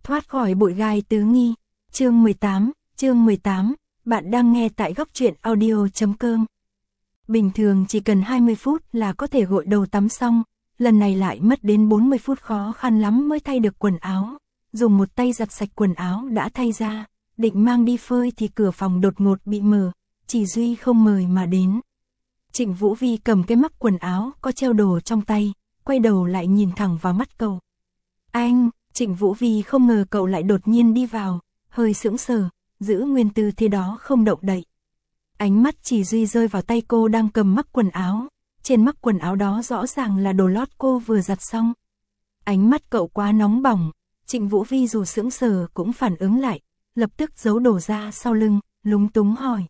Thoát khỏi bụi gai tứ nghi. Chương 18, bạn đang nghe tại góc truyện audio.com. Bình thường chỉ cần 20 phút là có thể gội đầu tắm xong, lần này lại mất đến 40 phút khó khăn lắm mới thay được quần áo. Dùng một tay giặt sạch quần áo đã thay ra, định mang đi phơi thì cửa phòng đột ngột bị mở, Chỉ Duy không mời mà đến. Trịnh Vũ Vi cầm cái mắc quần áo có treo đồ trong tay, quay đầu lại nhìn thẳng vào mắt cậu. Anh, Trịnh Vũ Vi không ngờ cậu lại đột nhiên đi vào, hơi sững sờ, giữ nguyên tư thế đó không động đậy. Ánh mắt Chỉ Duy rơi vào tay cô đang cầm mắc quần áo, trên mắc quần áo đó rõ ràng là đồ lót cô vừa giặt xong. Ánh mắt cậu quá nóng bỏng, Trịnh Vũ Vi dù sững sờ cũng phản ứng lại, lập tức giấu đồ ra sau lưng, lúng túng hỏi.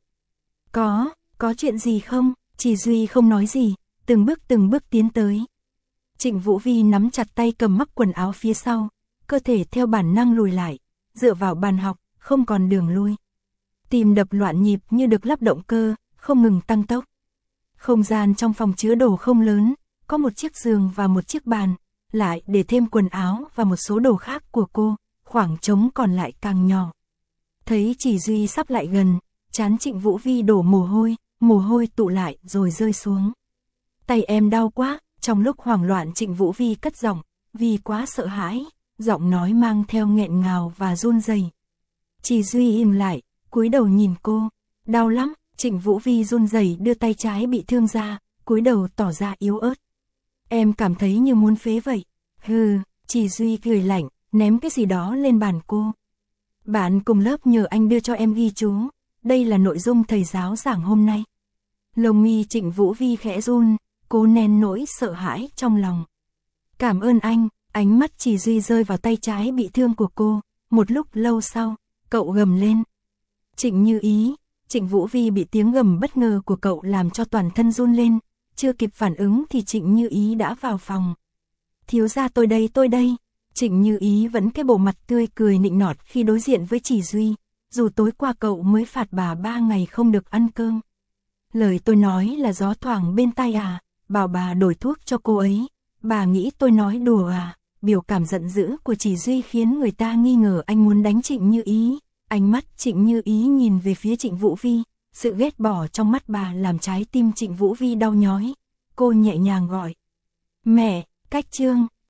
Có chuyện gì không? Chỉ Duy không nói gì, từng bước tiến tới. Trịnh Vũ Vi nắm chặt tay cầm mắc quần áo phía sau, cơ thể theo bản năng lùi lại, dựa vào bàn học, không còn đường lui. Tim đập loạn nhịp như được lắp động cơ, không ngừng tăng tốc. Không gian trong phòng chứa đồ không lớn, có một chiếc giường và một chiếc bàn, lại để thêm quần áo và một số đồ khác của cô, khoảng trống còn lại càng nhỏ. Thấy Chỉ Duy sắp lại gần, trán Trịnh Vũ Vi đổ mồ hôi tụ lại rồi rơi xuống. Tay em đau quá, trong lúc hoảng loạn Trịnh Vũ Vi cất giọng, vì quá sợ hãi, giọng nói mang theo nghẹn ngào và run rẩy. Chỉ Duy im lại, cúi đầu nhìn cô, đau lắm, Trịnh Vũ Vi run rẩy đưa tay trái bị thương ra, cúi đầu tỏ ra yếu ớt. Em cảm thấy như muốn phế vậy. Hừ, Chỉ Duy cười lạnh, ném cái gì đó lên bàn cô. Bạn cùng lớp nhờ anh đưa cho em ghi chú, đây là nội dung thầy giáo giảng hôm nay. Lông mi Trịnh Vũ Vi khẽ run, cố nén nỗi sợ hãi trong lòng. Cảm ơn anh, ánh mắt Chỉ Duy rơi vào tay trái bị thương của cô, một lúc lâu sau, cậu gầm lên. Trịnh Như Ý, Trịnh Vũ Vi bị tiếng gầm bất ngờ của cậu làm cho toàn thân run lên, chưa kịp phản ứng thì Trịnh Như Ý đã vào phòng. Thiếu gia tôi đây. Trịnh Như Ý vẫn cái bộ mặt tươi cười nịnh nọt khi đối diện với Chỉ Duy, dù tối qua cậu mới phạt bà 3 ngày không được ăn cơm. Lời tôi nói là gió thoảng bên tai à, bảo bà đổi thuốc cho cô ấy, bà nghĩ tôi nói đùa à. Biểu cảm giận dữ của Chỉ Duy khiến người ta nghi ngờ anh muốn đánh Trịnh Như Ý. Ánh mắt Trịnh Như Ý nhìn về phía Trịnh Vũ Vi, sự ghét bỏ trong mắt bà làm trái tim Trịnh Vũ Vi đau nhói. Cô nhẹ nhàng gọi. Mẹ, cách chương.